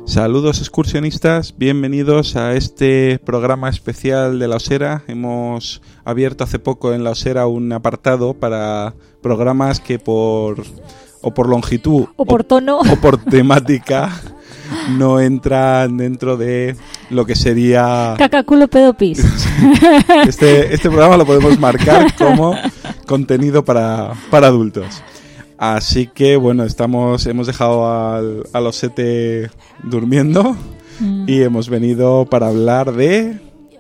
Saludos excursionistas, bienvenidos a este programa especial de La Osera. Hemos abierto hace poco en La Osera un apartado para programas que por longitud o por tono o por temática no entran dentro de lo que sería cacaculo pedopis. Este programa lo podemos marcar como contenido para adultos. Así que bueno, hemos dejado al Osete durmiendo y hemos venido para hablar de...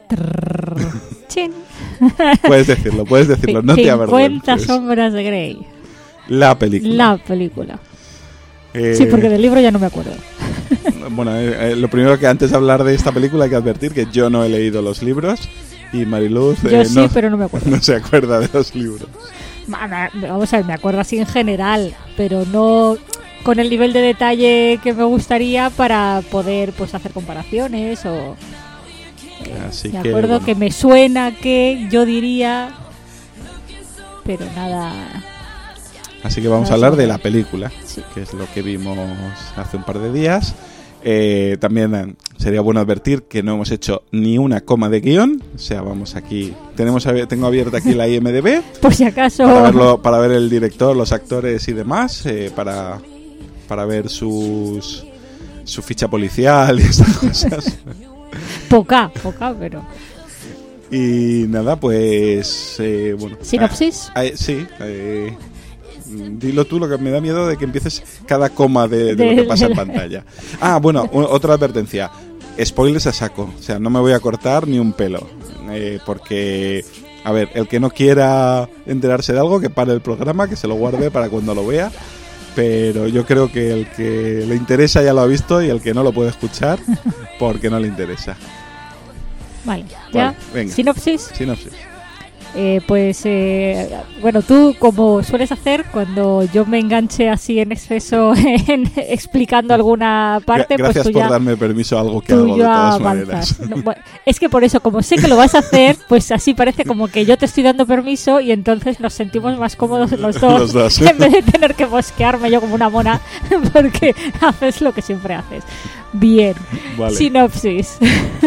Chin. Puedes decirlo, no te avergüences. 50 sombras de Grey. La película. Sí, porque del libro ya no me acuerdo. Bueno, lo primero que antes de hablar de esta película hay que advertir que yo no he leído los libros y Mariluz yo sí, pero no me acuerdo. No se acuerda de los libros. Vamos a ver, me acuerdo así en general, pero no con el nivel de detalle que me gustaría para poder pues hacer comparaciones o... Así me acuerdo que me suena que yo diría, pero nada... Así que vamos a hablar de la película, sí, que es lo que vimos hace un par de días. También sería bueno advertir que no hemos hecho ni una coma de guión. O sea, vamos aquí... Tengo abierta aquí la IMDb. Por si acaso... Para ver el director, los actores y demás. Para ver su ficha policial y estas cosas. Poca, pero... Y nada, pues... bueno. ¿Sinopsis? Sí. Dilo tú, lo que me da miedo de que empieces cada coma de lo que pasa en pantalla. Bueno, otra advertencia. Spoilers a saco. O sea, no me voy a cortar ni un pelo. Porque, a ver, el que no quiera enterarse de algo, que pare el programa, que se lo guarde para cuando lo vea. Pero yo creo que el que le interesa ya lo ha visto y el que no lo puede escuchar porque no le interesa. Vale, ¿ya? Venga. ¿Sinopsis? Bueno, tú, como sueles hacer, cuando yo me enganche así en exceso explicando alguna parte, gracias pues tú por darme permiso a algo que hago de todas maneras. No, bueno, es que por eso, como sé que lo vas a hacer, pues así parece como que yo te estoy dando permiso y entonces nos sentimos más cómodos los dos. En vez de tener que mosquearme yo como una mona porque haces lo que siempre haces. Bien, vale. Sinopsis.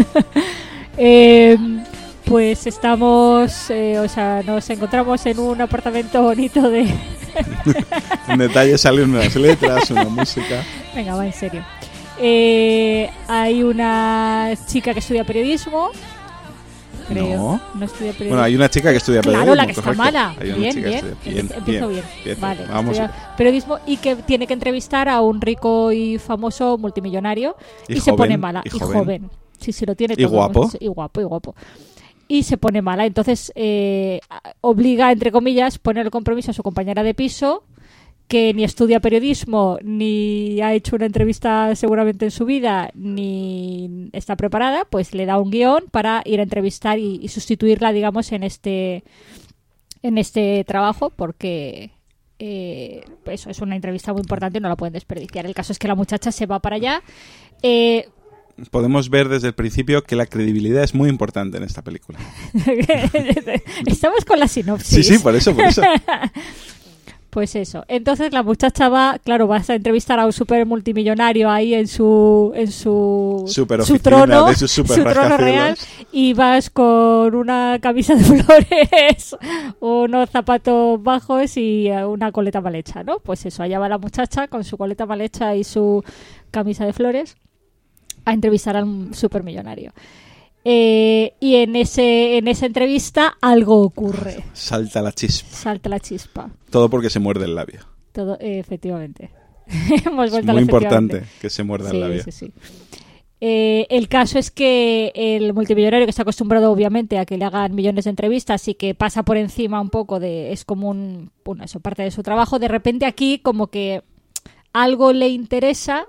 Pues estamos, nos encontramos en un apartamento bonito de... En detalle salen unas letras, una música. Venga, va, en serio. Hay una chica que estudia periodismo. Creo. No estudia periodismo. Bueno, hay una chica que estudia periodismo. Claro, la que correcto. está mala. Bien. Empiezo bien. Vale, vamos. Periodismo y que tiene que entrevistar a un rico y famoso multimillonario. Y joven, se pone mala. Y joven. Sí, lo tiene todo. Y guapo. Y guapo. Y se pone mala, entonces obliga, entre comillas, poner el compromiso a su compañera de piso, que ni estudia periodismo, ni ha hecho una entrevista seguramente en su vida, ni está preparada, pues le da un guión para ir a entrevistar y sustituirla, digamos, en este trabajo, porque eso es una entrevista muy importante y no la pueden desperdiciar. El caso es que la muchacha se va para allá. Podemos ver desde el principio que la credibilidad es muy importante en esta película. Estamos con la sinopsis. Sí, por eso. Pues eso. Entonces la muchacha vas a entrevistar a un super multimillonario ahí en su trono, de su trono real, y vas con una camisa de flores, unos zapatos bajos y una coleta mal hecha, ¿no? Pues eso, allá va la muchacha con su coleta mal hecha y su camisa de flores a entrevistar al supermillonario. Y en esa entrevista algo ocurre. Salta la chispa. Todo porque se muerde el labio. Todo, efectivamente. Es muy importante que se muerda el labio. Sí. El caso es que el multimillonario, que está acostumbrado obviamente a que le hagan millones de entrevistas y que pasa por encima un poco es como eso, parte de su trabajo, de repente aquí como que algo le interesa.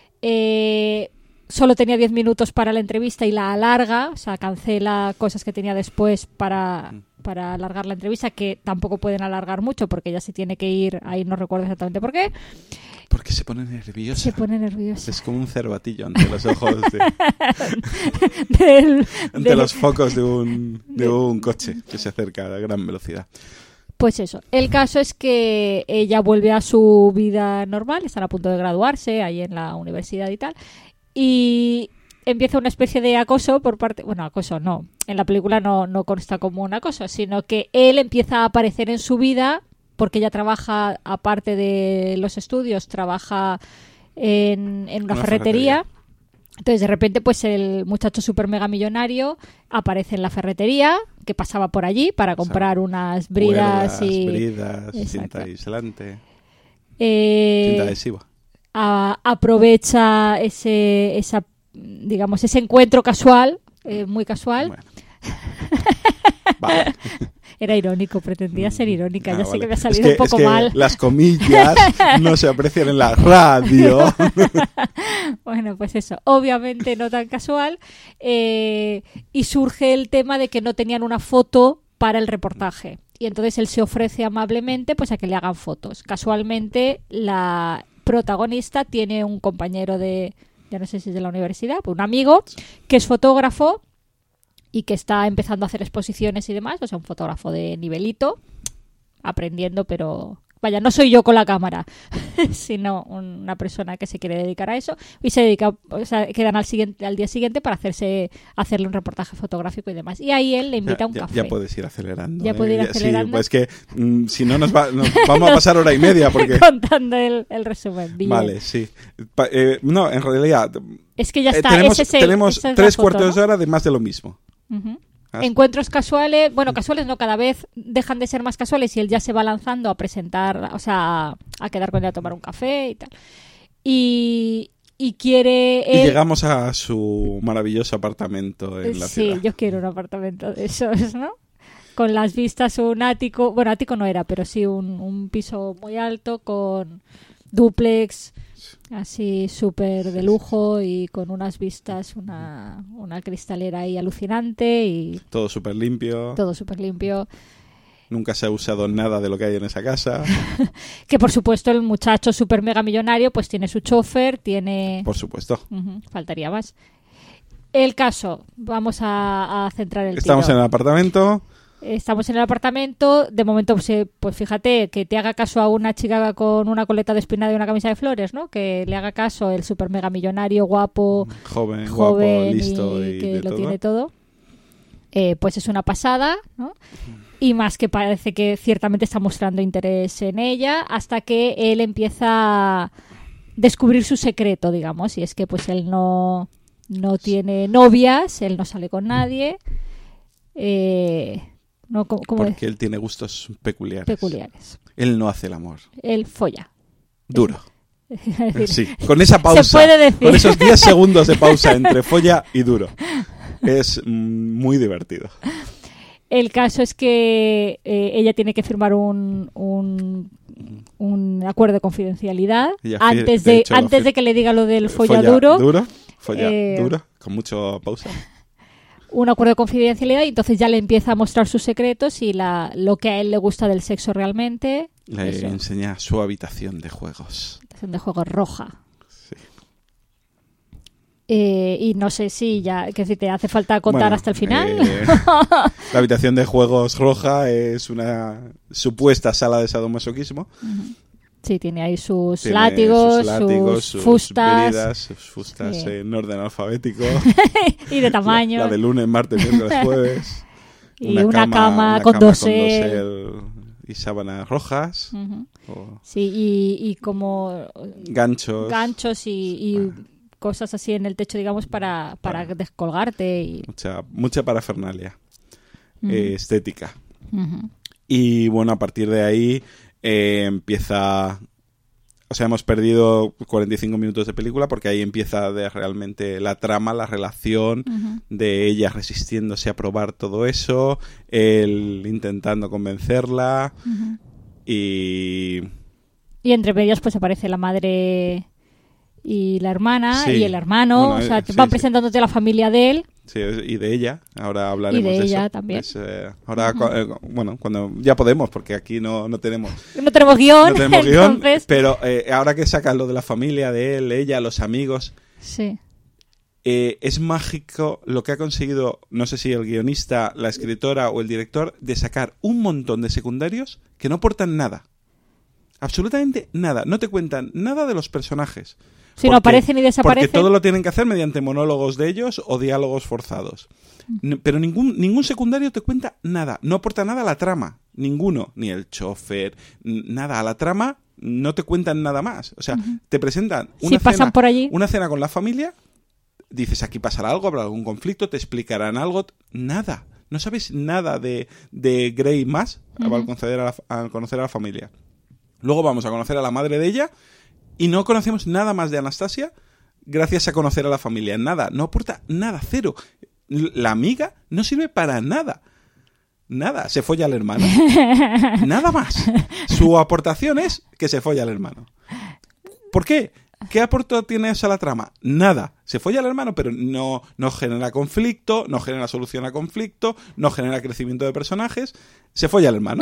Solo tenía 10 minutos para la entrevista y la alarga, o sea, cancela cosas que tenía después para alargar la entrevista, que tampoco pueden alargar mucho porque ya se tiene que ir, ahí no recuerdo exactamente por qué. Porque se pone nerviosa. Es como un cervatillo ante los ojos ante los focos de un coche que se acerca a gran velocidad. Pues eso, el caso es que ella vuelve a su vida normal, están a punto de graduarse ahí en la universidad y tal. y empieza una especie de acoso por parte... Bueno, acoso no. En la película no consta como un acoso, sino que él empieza a aparecer en su vida porque ella trabaja, aparte de los estudios, trabaja en una ferretería. Entonces, de repente, pues el muchacho super mega millonario aparece en la ferretería, que pasaba por allí para comprar unas bridas bridas, cinta aislante, cinta adhesiva. Aprovecha ese encuentro casual, muy casual. Bueno. Vale. Era irónico, pretendía ser irónica. Ya sé vale. que me ha salido un poco mal. Las comillas no se aprecian en la radio. Bueno, pues eso, obviamente no tan casual. Y surge el tema de que no tenían una foto para el reportaje. Y entonces él se ofrece amablemente pues a que le hagan fotos. Casualmente, la protagonista tiene un compañero ya no sé si es de la universidad, un amigo que es fotógrafo y que está empezando a hacer exposiciones y demás, o sea, un fotógrafo de nivelito, aprendiendo, pero vaya, no soy yo con la cámara, sino una persona que se quiere dedicar a eso y se dedica, o sea, quedan al día siguiente para hacerle un reportaje fotográfico y demás. Y ahí él le invita a un café. Ya puedes ir acelerando. Ya puedo ir acelerando. Sí, pues que si no nos vamos a pasar hora y media porque... Contando el resumen. Bien. Vale, sí. No, en realidad... Es que ya está. Tenemos 3/4 de hora de más de lo mismo. Uh-huh. Encuentros casuales, bueno, casuales no, cada vez dejan de ser más casuales y él ya se va lanzando a presentar, o sea, a quedar con ella a tomar un café y tal. Y quiere... Y llegamos a su maravilloso apartamento en la ciudad. Sí, yo quiero un apartamento de esos, ¿no? Con las vistas, un ático, bueno, ático no era, pero sí un piso muy alto con dúplex, así súper de lujo y con unas vistas, una cristalera ahí alucinante y... Todo súper limpio. Todo súper limpio. Nunca se ha usado nada de lo que hay en esa casa. Que por supuesto el muchacho súper mega millonario pues tiene su chofer, tiene... Por supuesto. Faltaría más. El caso, vamos a centrar el Estamos tiro. en el apartamento. Estamos en el apartamento, de momento pues fíjate que te haga caso a una chica con una coleta de espinada y una camisa de flores, ¿no? Que le haga caso el super mega millonario, guapo, joven guapo, listo y que de lo todo. tiene todo. Pues es una pasada, ¿no? Y más que parece que ciertamente está mostrando interés en ella hasta que él empieza a descubrir su secreto, digamos, y es que pues él no tiene novias, él no sale con nadie. No, porque él tiene gustos peculiares. Él no hace el amor. Él folla. Duro. Es decir, sí, con esa pausa. Se puede decir. Con esos 10 segundos de pausa entre folla y duro. Es muy divertido. El caso es que ella tiene que firmar un acuerdo de confidencialidad antes de que le diga lo del folla duro. Folla duro, con mucha pausa. Un acuerdo de confidencialidad y entonces ya le empieza a mostrar sus secretos y lo que a él le gusta del sexo realmente. Le enseña su habitación de juegos. Habitación de juegos roja. Sí. Y no sé si ya, que si te hace falta contar hasta el final. La habitación de juegos roja es una supuesta sala de sadomasoquismo. Uh-huh. Sí, tiene ahí sus látigos, sus fustas. Bridas, sus fustas en orden alfabético. Y de tamaño. La de lunes, martes, miércoles, jueves. Y una cama con dosel. Y sábanas rojas. Uh-huh. Sí, y como... Ganchos y cosas así en el techo, digamos, para descolgarte. Y... Mucha parafernalia. Uh-huh. Estética. Uh-huh. Y bueno, a partir de ahí... empieza, o sea, hemos perdido 45 minutos de película porque ahí empieza realmente la trama, la relación uh-huh. de ella resistiéndose a probar todo eso, él intentando convencerla uh-huh. y entre medias pues aparece la madre y la hermana y el hermano, o sea, van presentándote la familia de él. Sí, y de ella, ahora hablaremos de eso. Y de ella también. Ahora, cuando ya podemos, porque aquí no tenemos... No tenemos guión. No tenemos guión, entonces... pero ahora que sacas lo de la familia, de él, ella, los amigos... Sí. Es mágico lo que ha conseguido, no sé si el guionista, la escritora o el director, de sacar un montón de secundarios que no aportan nada. Absolutamente nada. No te cuentan nada de los personajes. Si no aparecen y desaparecen. Porque todo lo tienen que hacer mediante monólogos de ellos o diálogos forzados. Pero ningún secundario te cuenta nada. No aporta nada a la trama. Ninguno. Ni el chofer, nada. A la trama no te cuentan nada más. O sea, te presentan pasan por allí. Una cena con la familia. Dices, aquí pasará algo, habrá algún conflicto, te explicarán algo. Nada. No sabes nada de Grey más al conocer a la familia. Luego vamos a conocer a la madre de ella y no conocemos nada más de Anastasia gracias a conocer a la familia. Nada, no aporta nada, cero. La amiga no sirve para nada. Nada, se folla al hermano. Nada más. Su aportación es que se folla al hermano. ¿Por qué? ¿Qué aporte tiene eso a la trama? Nada. Se folla al hermano, pero no genera conflicto, no genera solución a conflicto, no genera crecimiento de personajes. Se folla al hermano.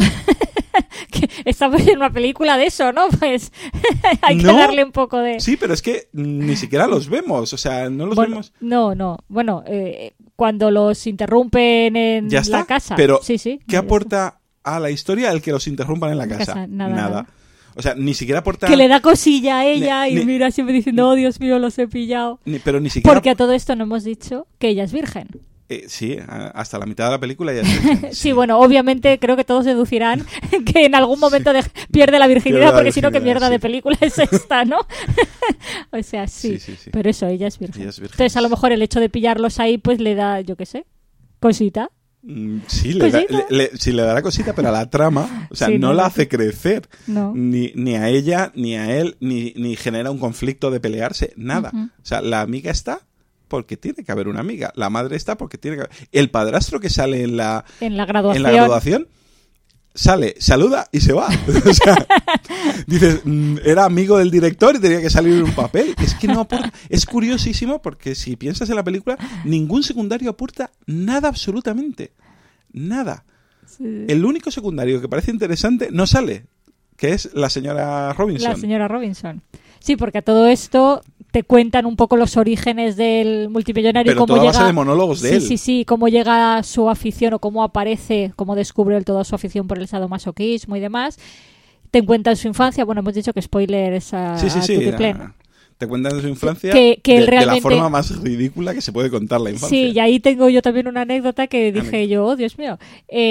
Que estamos en una película de eso, ¿no? Pues hay que darle un poco de... Sí, pero es que ni siquiera los vemos, o sea, no los vemos... No. Bueno, cuando los interrumpen en ¿Ya está? La casa... Pero, sí, ¿qué aporta a la historia el que los interrumpan en la casa? Nada. O sea, ni siquiera aporta... Que le da cosilla a ella y mira siempre diciendo, oh, Dios mío, los he pillado. Pero ni siquiera... Porque a todo esto no hemos dicho que ella es virgen. Sí, hasta la mitad de la película ya es virgen. Sí, bueno, obviamente creo que todos deducirán que en algún momento pierde la virginidad, porque si no, qué mierda de película es esta, ¿no? O sea, sí. Pero eso, ella es virgen. Entonces, a lo mejor el hecho de pillarlos ahí, pues le da, yo qué sé, cosita. Sí, le dará cosita, pero a la trama, o sea, no la hace crecer. No. Ni a ella, ni a él, ni genera un conflicto de pelearse, nada. O sea, la amiga está porque tiene que haber una amiga. La madre está porque tiene que haber... El padrastro que sale en la graduación sale, saluda y se va. O sea, dices, era amigo del director y tenía que salir en un papel. Es que no aporta... Es curiosísimo porque si piensas en la película, ningún secundario aporta nada absolutamente. Nada. Sí. El único secundario que parece interesante no sale, que es la señora Robinson. La señora Robinson. Sí, porque a todo esto te cuentan un poco los orígenes del multimillonario. Pero toda base de monólogos de él. Sí, cómo llega su afición o cómo aparece, cómo descubre él toda su afición por el sadomasoquismo y demás. Te cuentan su infancia. Bueno, hemos dicho que spoiler es a tutiplén. Te cuentan su infancia que él realmente... de la forma más ridícula que se puede contar la infancia. Sí, y ahí tengo yo también una anécdota que dije yo, oh, Dios mío.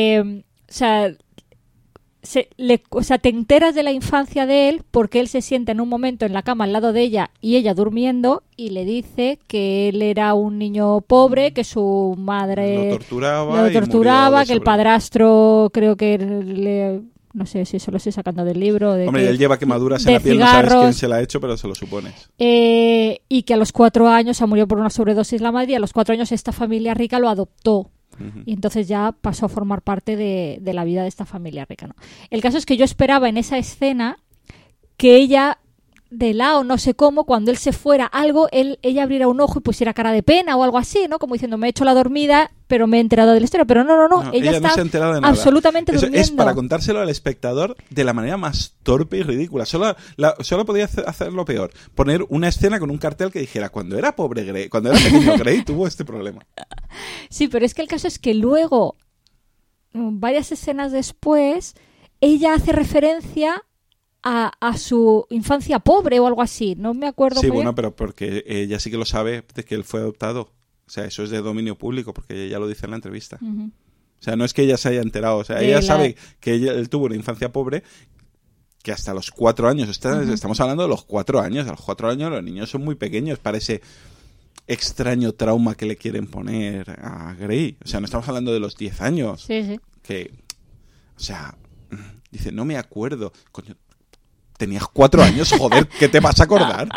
O sea, te enteras de la infancia de él porque él se sienta en un momento en la cama al lado de ella y ella durmiendo y le dice que él era un niño pobre, que su madre lo torturaba, que el padrastro creo que no sé si eso lo estoy sacando del libro. Hombre, él lleva quemaduras en la piel, no sabes quién se la ha hecho, pero se lo supones. Y que a los 4 años se murió por una sobredosis la madre y a los 4 años esta familia rica lo adoptó. Y entonces ya pasó a formar parte de la vida de esta familia rica, ¿no? El caso es que yo esperaba en esa escena que ella, de lado, no sé cómo, cuando él se fuera, ella abriera un ojo y pusiera cara de pena o algo así, ¿no? Como diciendo, me he hecho la dormida, pero me he enterado de la historia. Pero no, ella está no se ha enterado de nada. Absolutamente durmiendo. Es para contárselo al espectador de la manera más torpe y ridícula. Solo podía hacerlo peor. Poner una escena con un cartel que dijera, cuando era pequeño Grey, tuvo este problema. Sí, pero es que el caso es que luego, varias escenas después, ella hace referencia a su infancia pobre o algo así. No me acuerdo muy bien. Sí, bueno, pero porque ella sí que lo sabe de que él fue adoptado. O sea, eso es de dominio público, porque ella lo dice en la entrevista. O sea, no es que ella se haya enterado. O sea, ella sabe que él tuvo una infancia pobre, que hasta los 4 años, estamos hablando de los 4 años. A los 4 años los niños son muy pequeños para ese extraño trauma que le quieren poner a Grey. O sea, no estamos hablando de los 10 años. Sí. Que, o sea, dice, no me acuerdo. Coño, tenías 4 años, joder, ¿qué te vas a acordar?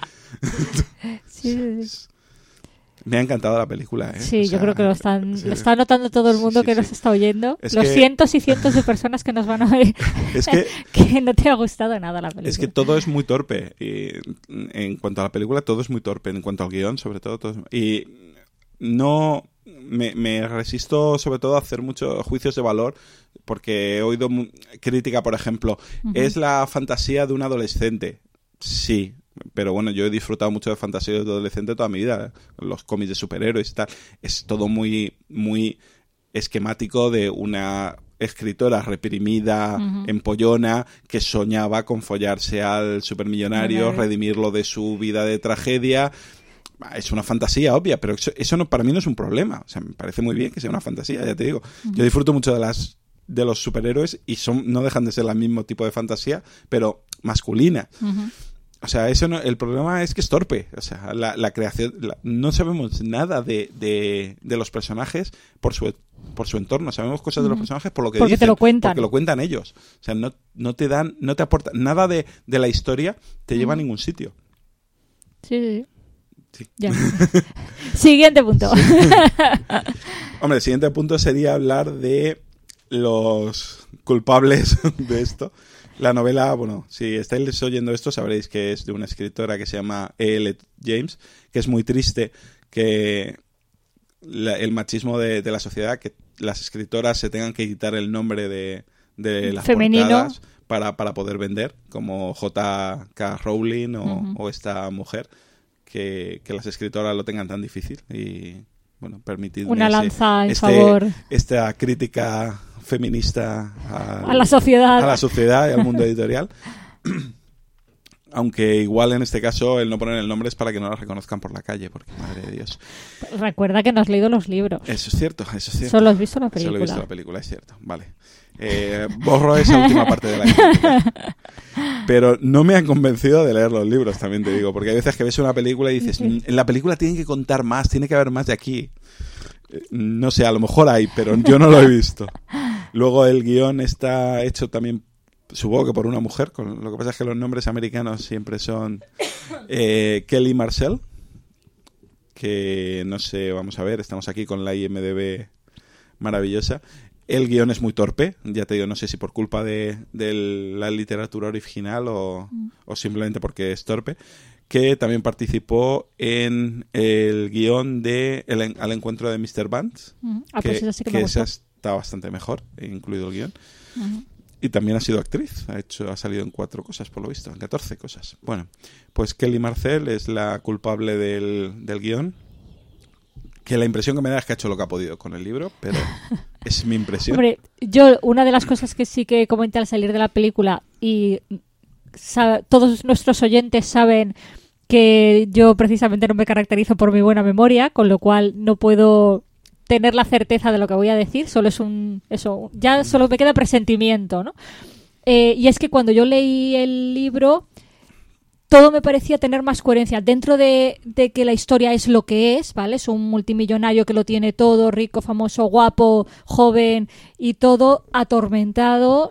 Sí. Me ha encantado la película, ¿eh? Sí, yo creo que lo está notando todo el mundo que nos está oyendo. Los cientos y cientos de personas que nos van a oír. Que no te ha gustado nada la película. Es que todo es muy torpe. Y en cuanto a la película, todo es muy torpe. En cuanto al guión, sobre todo. Y no... Me resisto, sobre todo, a hacer muchos juicios de valor, porque he oído crítica, por ejemplo. ¿Es la fantasía de un adolescente? Sí. Pero bueno, yo he disfrutado mucho de fantasía de adolescente toda mi vida, los cómics de superhéroes y tal. Es todo muy, muy esquemático de una escritora reprimida, empollona, que soñaba con follarse al supermillonario, redimirlo de su vida de tragedia. Es una fantasía obvia, pero eso no, para mí no es un problema. O sea, me parece muy bien que sea una fantasía, ya te digo. Yo disfruto mucho de los superhéroes y no dejan de ser el mismo tipo de fantasía, pero masculina. O sea, eso no, el problema es que es torpe. O sea, la creación... no sabemos nada de los personajes por su entorno. Sabemos cosas de los personajes por lo que porque dicen. Te lo cuentan. Porque lo cuentan ellos. O sea, no te aportan... Nada de la historia te lleva a ningún sitio. Sí. Ya. Siguiente punto. Sí. Hombre, el siguiente punto sería hablar de los culpables de esto. La novela, bueno, si estáis oyendo esto sabréis que es de una escritora que se llama E.L. James, que es muy triste que el machismo de la sociedad, que las escritoras se tengan que quitar el nombre de las femenino portadas para poder vender, como J.K. Rowling o esta mujer, que las escritoras lo tengan tan difícil y, bueno, permitidme una lanza en favor. Esta crítica feminista a la sociedad y al mundo editorial. Aunque igual en este caso el no poner el nombre es para que no la reconozcan por la calle, porque madre de Dios. Recuerda que no has leído los libros. Eso es cierto. Solo has visto la película. Solo he visto la película, es cierto. Vale. Borro esa última parte de la crítica. Pero no me han convencido de leer los libros, también te digo, porque hay veces que ves una película y dices, en la película tienen que contar más, tiene que haber más de aquí. No sé, a lo mejor hay, pero yo no lo he visto. Luego el guión está hecho también, supongo que por una mujer, lo que pasa es que los nombres americanos siempre son Kelly Marcel, que no sé, vamos a ver, estamos aquí con la IMDb maravillosa. El guión es muy torpe, ya te digo, no sé si por culpa de la literatura original o simplemente porque es torpe, que también participó en el guión de Al encuentro de Mr. Banks, pues eso sí que esa está bastante mejor, incluido el guión. Y también ha sido actriz, ha salido en 4 cosas, por lo visto, en 14 cosas. Bueno, pues Kelly Marcel es la culpable del guión, que la impresión que me da es que ha hecho lo que ha podido con el libro, pero es mi impresión. Hombre, yo una de las cosas que sí que comenté al salir de la película, y todos nuestros oyentes saben que yo precisamente no me caracterizo por mi buena memoria, con lo cual no puedo tener la certeza de lo que voy a decir, solo es ya solo me queda presentimiento, ¿no? Y es que cuando yo leí el libro, todo me parecía tener más coherencia. Dentro de que la historia es lo que es, ¿vale? Es un multimillonario que lo tiene todo, rico, famoso, guapo, joven y todo atormentado,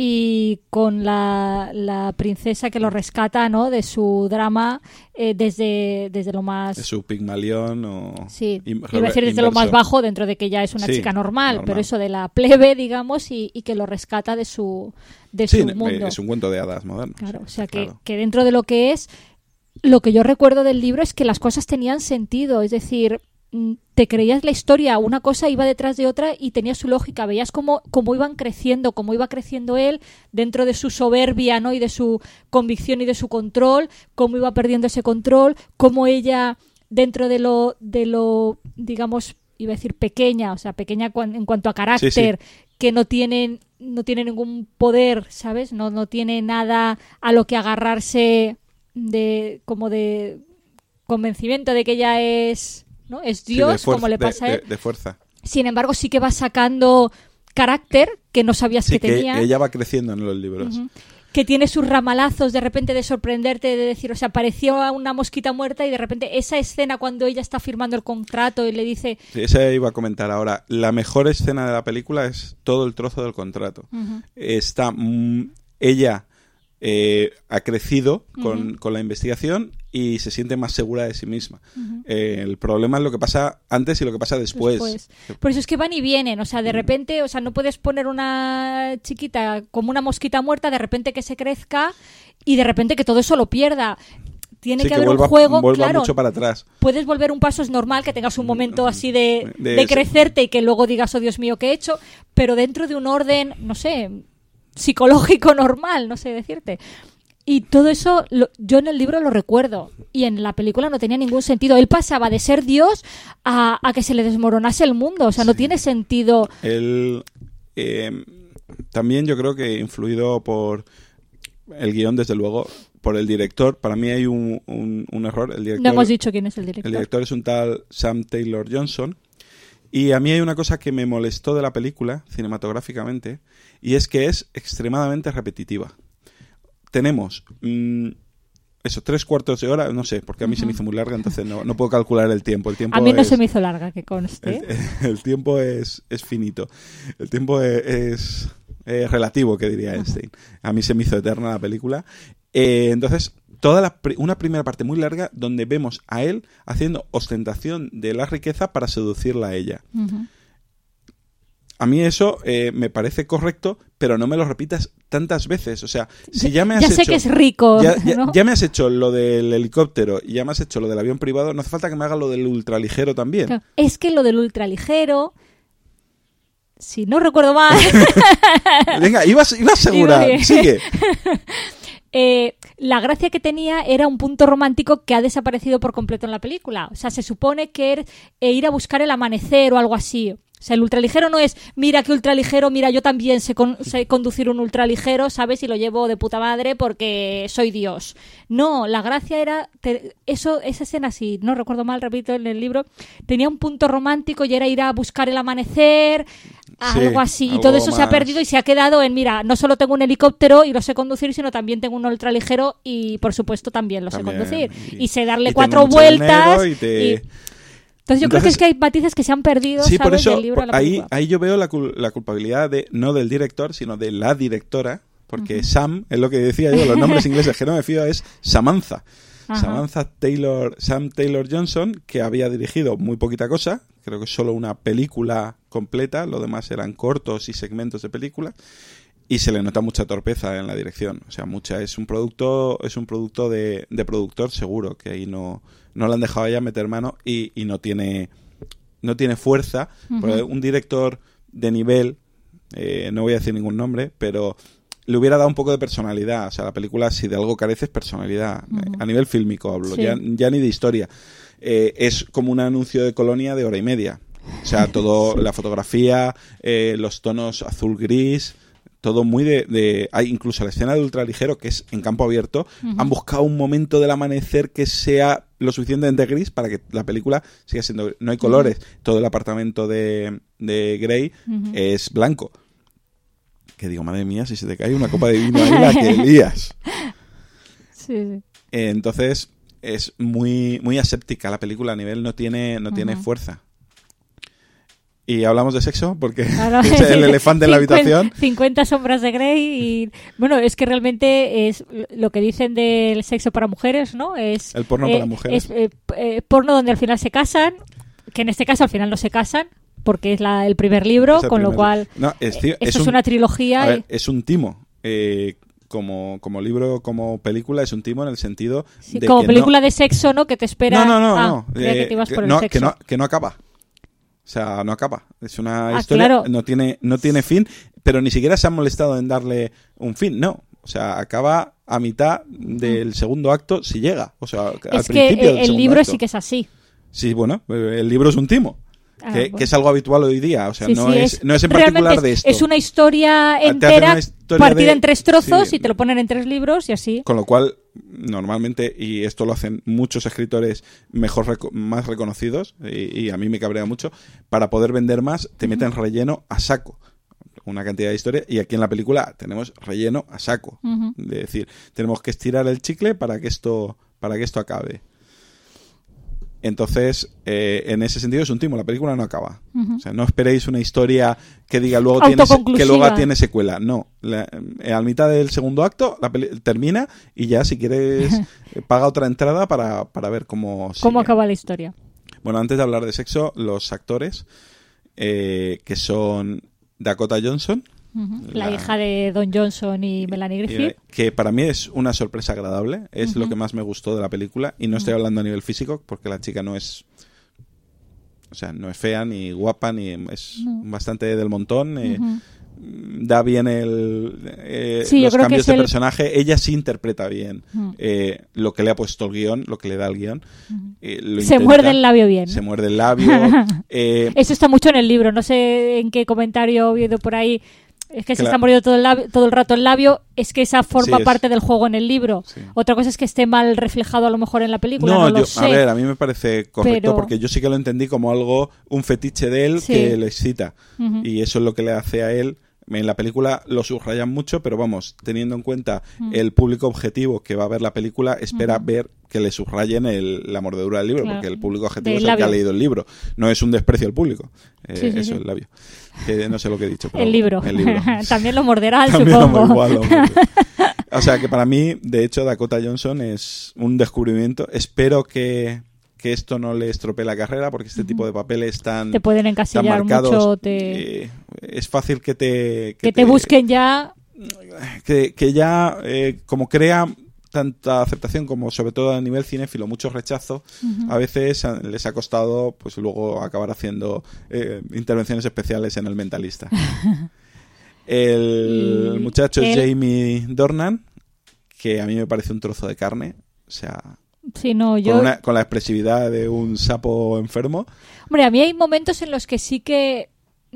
y con la princesa que lo rescata, ¿no? De su drama desde lo más... De su Pigmalión o... Sí, iba a decir desde lo más bajo, dentro de que ella es una chica normal, pero eso de la plebe, digamos, y que lo rescata de su mundo. Es un cuento de hadas moderno. Claro, o sea, que dentro de lo que es, lo que yo recuerdo del libro es que las cosas tenían sentido, es decir, te creías la historia, una cosa iba detrás de otra y tenía su lógica, veías cómo iban creciendo, cómo iba creciendo él dentro de su soberbia, ¿no? Y de su convicción y de su control, cómo iba perdiendo ese control, cómo ella dentro de lo digamos, iba a decir pequeña, o sea, pequeña en cuanto a carácter, que no tiene ningún poder, ¿sabes? No tiene nada a lo que agarrarse de convencimiento de que ella es... ¿no? Es Dios, como le pasa a él. De fuerza. Sin embargo, sí que va sacando carácter que no sabías que tenía. Que ella va creciendo en los libros. Que tiene sus ramalazos de repente de sorprenderte, de decir, o sea, pareció una mosquita muerta y de repente esa escena cuando ella está firmando el contrato y le dice... Sí, esa iba a comentar ahora. La mejor escena de la película es todo el trozo del contrato. Está... ella ha crecido con la investigación y se siente más segura de sí misma. El problema es lo que pasa antes y lo que pasa después. Por eso es que van y vienen, o sea, de repente, o sea, no puedes poner una chiquita como una mosquita muerta, de repente que se crezca y de repente que todo eso lo pierda. Tiene que haber un juego, claro, mucho para atrás. Puedes volver un paso, es normal que tengas un momento así de crecerte y que luego digas, oh Dios mío, ¿qué he hecho? Pero dentro de un orden, no sé, psicológico normal, no sé decirte. Y todo eso yo en el libro lo recuerdo y en la película no tenía ningún sentido. Él pasaba de ser Dios a que se le desmoronase el mundo, o sea, no tiene sentido. Él también yo creo que influido por el guión, desde luego, por el director. Para mí hay un error. El director, no hemos dicho quién es el director. El director es un tal Sam Taylor Johnson. Y a mí hay una cosa que me molestó de la película, cinematográficamente, y es que es extremadamente repetitiva. Tenemos... eso, 3/4 de hora, no sé, porque a mí se me hizo muy larga, entonces no puedo calcular el tiempo. A mí no se me hizo larga, que conste. El tiempo es finito. El tiempo es relativo, que diría Einstein. A mí se me hizo eterna la película. Entonces, una primera parte muy larga donde vemos a él haciendo ostentación de la riqueza para seducirla a ella. Uh-huh. A mí eso me parece correcto, pero no me lo repitas tantas veces. O sea, si ya me has hecho... Ya sé que es rico. ¿no? Ya me has hecho lo del helicóptero y ya me has hecho lo del avión privado, no hace falta que me hagas lo del ultraligero también. Claro. Es que lo del ultraligero, si no recuerdo mal... Venga, ibas segura. Sigue. La gracia que tenía era un punto romántico que ha desaparecido por completo en la película. O sea, se supone que era ir a buscar el amanecer o algo así. O sea, el ultraligero no es, mira qué ultraligero, mira, yo también sé conducir un ultraligero, ¿sabes? Y lo llevo de puta madre porque soy Dios. No, la gracia era, esa escena, si no recuerdo mal, repito, en el libro, tenía un punto romántico y era ir a buscar el amanecer, algo así. Y todo eso más se ha perdido y se ha quedado en, mira, no solo tengo un helicóptero y lo sé conducir, sino también tengo un ultraligero y, por supuesto, también lo sé conducir. Y sé darle 4 vueltas Entonces yo creo que es que hay matices que se han perdido, sí, ¿sabes? Por eso, del libro a la película. Ahí yo veo la culpabilidad no del director, sino de la directora, porque Sam, es lo que decía yo, los nombres ingleses que no me fío, es Samantha. Sam Taylor Johnson, que había dirigido muy poquita cosa, creo que solo una película completa, lo demás eran cortos y segmentos de película, y se le nota mucha torpeza en la dirección. O sea, es un producto de productor seguro, que ahí no le han dejado ya meter mano y no tiene fuerza. Porque un director de nivel, no voy a decir ningún nombre, pero le hubiera dado un poco de personalidad. O sea, la película, si de algo carece, es personalidad. A nivel fílmico hablo, sí. ya ni de historia. Es como un anuncio de Colonia de 1:30. O sea, todo, la fotografía, los tonos azul-gris... Todo muy hay incluso la escena de ultraligero, que es en campo abierto, han buscado un momento del amanecer que sea lo suficientemente gris para que la película siga siendo... No hay colores. Todo el apartamento de Grey es blanco. Que digo, madre mía, si se te cae una copa de vino ahí, la que lías. Sí. Entonces, es muy, muy aséptica la película. A nivel no tiene fuerza. Y hablamos de sexo, porque es el elefante en la habitación. 50 sombras de Grey. Y bueno, es que realmente es lo que dicen del sexo para mujeres, ¿no? Es el porno para mujeres. Es porno donde al final se casan, que en este caso al final no se casan, porque es el primer libro, con lo cual esto es una trilogía. A ver, es un timo. Como libro, como película, es un timo en el sentido de como que película de sexo, ¿no? Que te espera... No. Que te ibas por el sexo. Que no acaba. O sea, no acaba. Es una historia, claro. no tiene fin, pero ni siquiera se han molestado en darle un fin, no. O sea, acaba a mitad del segundo acto si llega. O sea, al principio del el segundo libro acto. sí que es así. Sí, bueno, el libro es un timo. Que es algo habitual hoy día. O sea, no es en particular de esto. Es una historia entera partida en 3 trozos y te lo ponen en 3 libros y así. Con lo cual, normalmente, y esto lo hacen muchos escritores más reconocidos, y a mí me cabrea mucho, para poder vender más, te meten relleno a saco. Una cantidad de historia, y aquí en la película tenemos relleno a saco. Es decir, tenemos que estirar el chicle para que esto acabe. Entonces, en ese sentido es un timo, la película no acaba. O sea, no esperéis una historia que diga luego tiene secuela. No, a mitad del segundo acto termina y ya si quieres paga otra entrada para ver cómo acaba la historia. Bueno, antes de hablar de sexo, los actores que son Dakota Johnson, la hija de Don Johnson y Melanie Griffith, que para mí es una sorpresa agradable, es lo que más me gustó de la película, y no estoy hablando a nivel físico, porque la chica no es fea ni guapa, ni es bastante del montón, da bien los cambios de personaje. Ella sí interpreta bien lo que le ha puesto el guión, lo que le da el guión. Se muerde el labio bien. Se muerde el labio. Eso está mucho en el libro. No sé en qué comentario he oído por ahí. Es que se está mordiendo todo el rato el labio. Es que esa forma parte del juego en el libro. Sí. Otra cosa es que esté mal reflejado a lo mejor en la película. No lo sé. A ver, a mí me parece correcto porque yo sí que lo entendí como un fetiche de él que le excita. Y eso es lo que le hace a él. En la película lo subrayan mucho, pero vamos, teniendo en cuenta el público objetivo que va a ver la película, espera ver que le subrayen la mordedura del libro, porque el público objetivo es el que ha leído el libro. No es un desprecio al público. Eso, el labio. Que no sé lo que he dicho. Pero el libro. También lo morderán, también supongo. Igual, o sea, que para mí, de hecho, Dakota Johnson es un descubrimiento. Espero que esto no le estropee la carrera, porque este tipo de papeles te pueden encasillar mucho, es fácil que te busquen ya, que ya como crea tanta aceptación como sobre todo a nivel cinéfilo mucho rechazo, a veces les ha costado pues luego acabar haciendo intervenciones especiales en El Mentalista. El muchacho es Jamie Dornan, que a mí me parece un trozo de carne, o sea, sí, no, con la expresividad de un sapo enfermo. Hombre, a mí hay momentos en los que sí que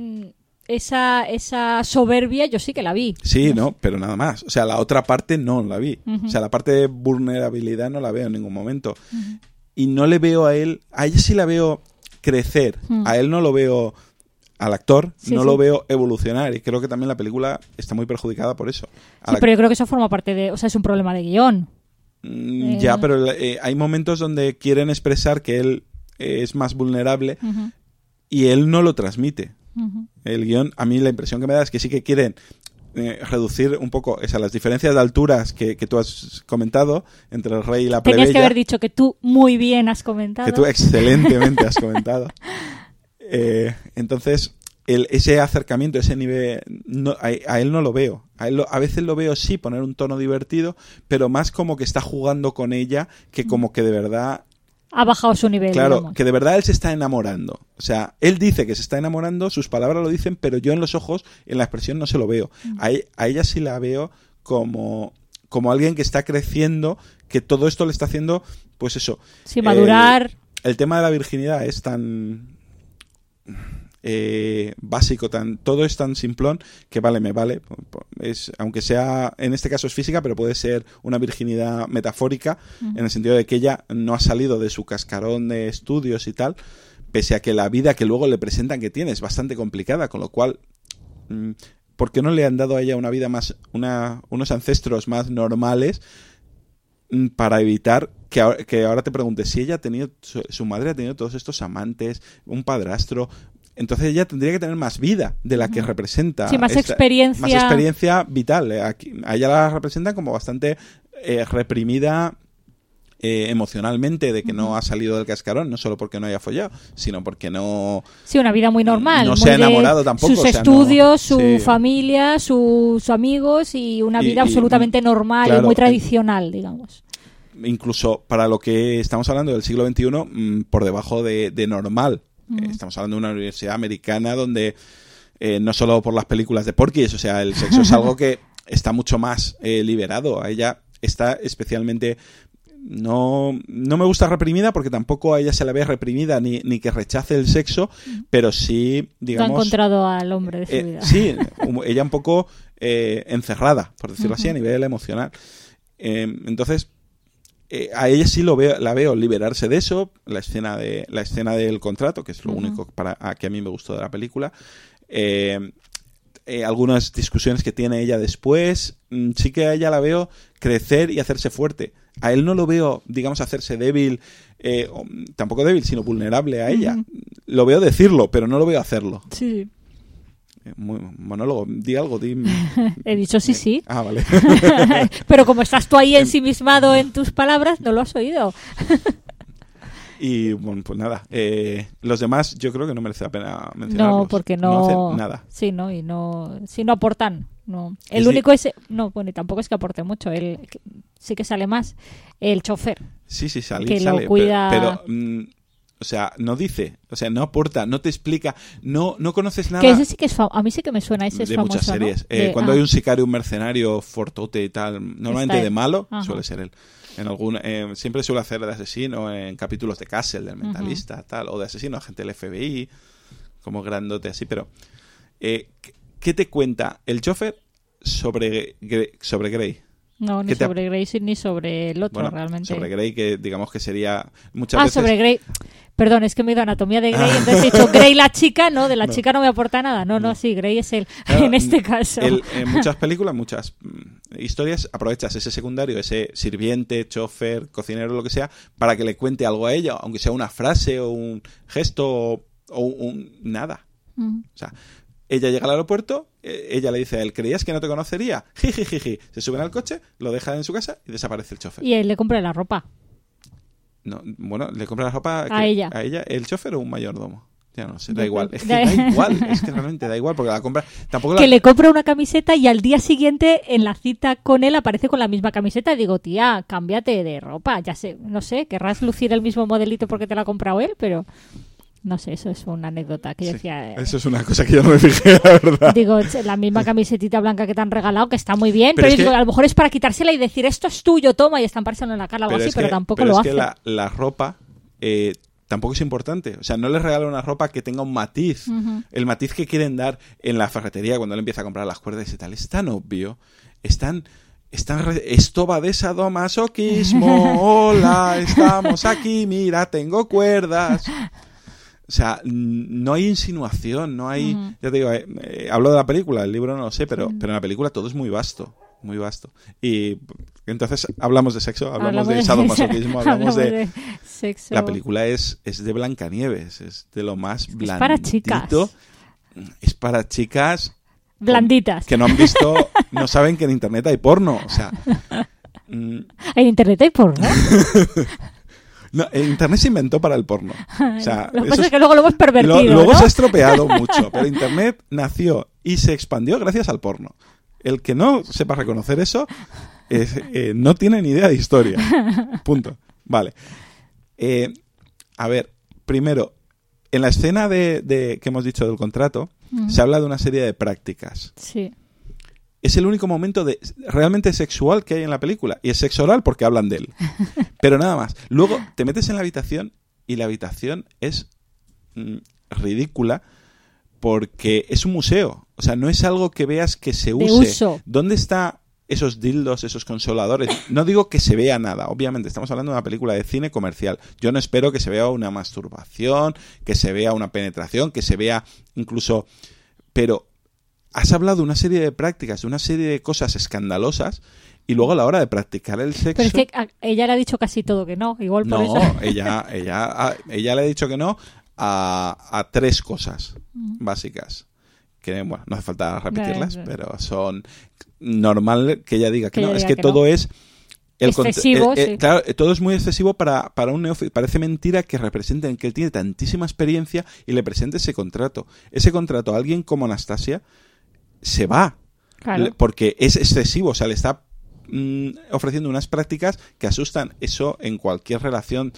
esa soberbia yo sí que la vi. Sí, no, pero nada más. O sea, la otra parte no la vi. O sea, la parte de vulnerabilidad no la veo en ningún momento. Y no le veo a ella sí la veo crecer. A él no lo veo, al actor, lo veo evolucionar. Y creo que también la película está muy perjudicada por eso. Pero yo creo que eso forma parte de... O sea, es un problema de guión. Ya, pero hay momentos donde quieren expresar que él es más vulnerable y él no lo transmite. El guión, a mí la impresión que me da es que sí que quieren reducir un poco las diferencias de alturas que tú has comentado entre el rey y la plebeya. Tenías que haber dicho que tú muy bien has comentado. Que tú excelentemente has comentado. Entonces, ese acercamiento, ese nivel, a él no lo veo. A veces lo veo sí poner un tono divertido, pero más como que está jugando con ella que como que de verdad... Ha bajado su nivel. Claro, digamos. Que de verdad él se está enamorando. O sea, él dice que se está enamorando, sus palabras lo dicen, pero yo en los ojos, en la expresión no se lo veo. A ella sí la veo como alguien que está creciendo, que todo esto le está haciendo, pues eso. Sí, madurar. El tema de la virginidad es tan... básico, todo es tan simplón que me vale, aunque sea, en este caso es física, pero puede ser una virginidad metafórica, en el sentido de que ella no ha salido de su cascarón de estudios y tal, pese a que la vida que luego le presentan que tiene es bastante complicada, con lo cual ¿por qué no le han dado a ella una vida más, unos ancestros más normales para evitar que ahora te preguntes si ella ha tenido, su madre ha tenido todos estos amantes, un padrastro? Entonces ella tendría que tener más vida de la que representa. Sí, más experiencia. Más experiencia vital. A ella la representan como bastante reprimida emocionalmente, de que no ha salido del cascarón, no solo porque no haya follado, sino porque no... Sí, una vida muy normal. No se ha enamorado tampoco. Sus estudios, su familia, sus amigos y una vida absolutamente normal, claro, y muy tradicional, digamos. Incluso para lo que estamos hablando del siglo XXI, por debajo de normal. Estamos hablando de una universidad americana donde no solo por las películas de porquis, o sea, el sexo es algo que está mucho más liberado. A ella está especialmente... No me gusta reprimida porque tampoco a ella se la ve reprimida ni que rechace el sexo, pero sí, digamos... No ha encontrado al hombre de su vida. Sí, ella un poco encerrada, por decirlo así, a nivel emocional. Entonces... a ella sí la veo liberarse de eso, la escena del contrato, que es lo único que a mí me gustó de la película. Algunas discusiones que tiene ella después, sí que a ella la veo crecer y hacerse fuerte. A él no lo veo, digamos, hacerse débil, tampoco débil, sino vulnerable a ella. Lo veo decirlo, pero no lo veo hacerlo. Sí. Monólogo, di algo, di... He dicho sí. Ah, vale. Pero como estás tú ahí ensimismado en tus palabras, no lo has oído. Y bueno, pues nada, los demás yo creo que no merece la pena mencionarlos. No, porque no hacen nada. Sí, ¿no? Y no, si no aportan, no. El único es, no, bueno, y tampoco es que aporte mucho, él sí que sale más, el chofer. Sí, sale, que lo cuida... pero O sea, no dice, o sea, no aporta, no te explica, no conoces nada. Que ese sí que es a mí sí que me suena, ese es de famoso, muchas series. ¿no? Cuando hay un sicario, un mercenario fortote y tal, normalmente de malo, Ajá. suele ser él. Siempre suele hacer de asesino en capítulos de Castle, del Mentalista, tal, o de asesino, agente del FBI, como grandote así, pero ¿qué te cuenta el chofer sobre Grey? No, ni sobre Grey ni sobre el otro, realmente. Sobre Grey, que digamos que sería muchas veces... sobre Grey. Perdón, es que me he ido a Anatomía de Grey, entonces he dicho Grey la chica, no, de la chica no me aporta nada. No, sí, Grey es él, claro, en este caso. En muchas películas, muchas historias, aprovechas ese secundario, ese sirviente, chofer, cocinero, lo que sea, para que le cuente algo a ella, aunque sea una frase o un gesto o un nada. O sea... Ella llega al aeropuerto, ella le dice a él, ¿creías que no te conocería? Jiji. Se suben al coche, lo deja en su casa y desaparece el chofer. Y él le compra la ropa. No, bueno, le compra la ropa a ella. ¿A ella? ¿El chofer o un mayordomo? Ya no sé, da igual. Es que da igual, es que realmente da igual, porque la compra... le compra una camiseta y al día siguiente en la cita con él aparece con la misma camiseta y digo, tía, cámbiate de ropa. Ya sé, no sé, querrás lucir el mismo modelito porque te la ha comprado él, pero... No sé, eso es una anécdota que yo decía... Eso es una cosa que yo no me fijé, la verdad. Digo, la misma camisetita blanca que te han regalado, que está muy bien, pero digo, a lo mejor es para quitársela y decir, esto es tuyo, toma, y estampárselo en la cara o algo así, pero tampoco lo hace. Pero es que la ropa tampoco es importante. O sea, no les regala una ropa que tenga un matiz. El matiz que quieren dar en la ferretería cuando él empieza a comprar las cuerdas y tal, es tan obvio, esto va de sadomasoquismo, hola, estamos aquí, mira, tengo cuerdas... O sea, no hay insinuación, no hay... Ya te digo, hablo de la película, el libro no lo sé, pero en la película todo es muy vasto, muy vasto. Y entonces hablamos de sexo, hablamos de sadomasoquismo, hablamos de sexo. La película es de Blancanieves, es de lo más blandito. Es para chicas. Es para chicas... Blanditas. Que no han visto, no saben que en Internet hay porno, o sea... ¿En Internet hay porno? No, Internet se inventó para el porno. O sea, lo que pasa es que luego lo hemos pervertido. Luego ¿no? se ha estropeado mucho, pero Internet nació y se expandió gracias al porno. El que no sepa reconocer eso no tiene ni idea de historia. Punto. Vale. A ver, primero, en la escena que hemos dicho del contrato, se habla de una serie de prácticas. Sí. Es el único momento realmente sexual que hay en la película. Y es sexo oral porque hablan de él. Pero nada más. Luego te metes en la habitación y la habitación es ridícula porque es un museo. O sea, no es algo que veas que se use. De uso. ¿Dónde está esos dildos, esos consoladores? No digo que se vea nada. Obviamente, estamos hablando de una película de cine comercial. Yo no espero que se vea una masturbación, que se vea una penetración, que se vea incluso... Pero... Has hablado de una serie de prácticas, de una serie de cosas escandalosas y luego a la hora de practicar el sexo... Pero es que ella le ha dicho casi todo que no, igual por eso... No, ella le ha dicho que no a 3 cosas básicas. Que, bueno, no hace falta repetirlas, pero son normal que ella diga que no. Es que todo no. Es... excesivo, sí. Claro, todo es muy excesivo para un neófito. Parece mentira que representen que él tiene tantísima experiencia y le presente ese contrato. Ese contrato a alguien como Anastasia... se va, claro. Porque es excesivo, o sea, le está ofreciendo unas prácticas que asustan. Eso en cualquier relación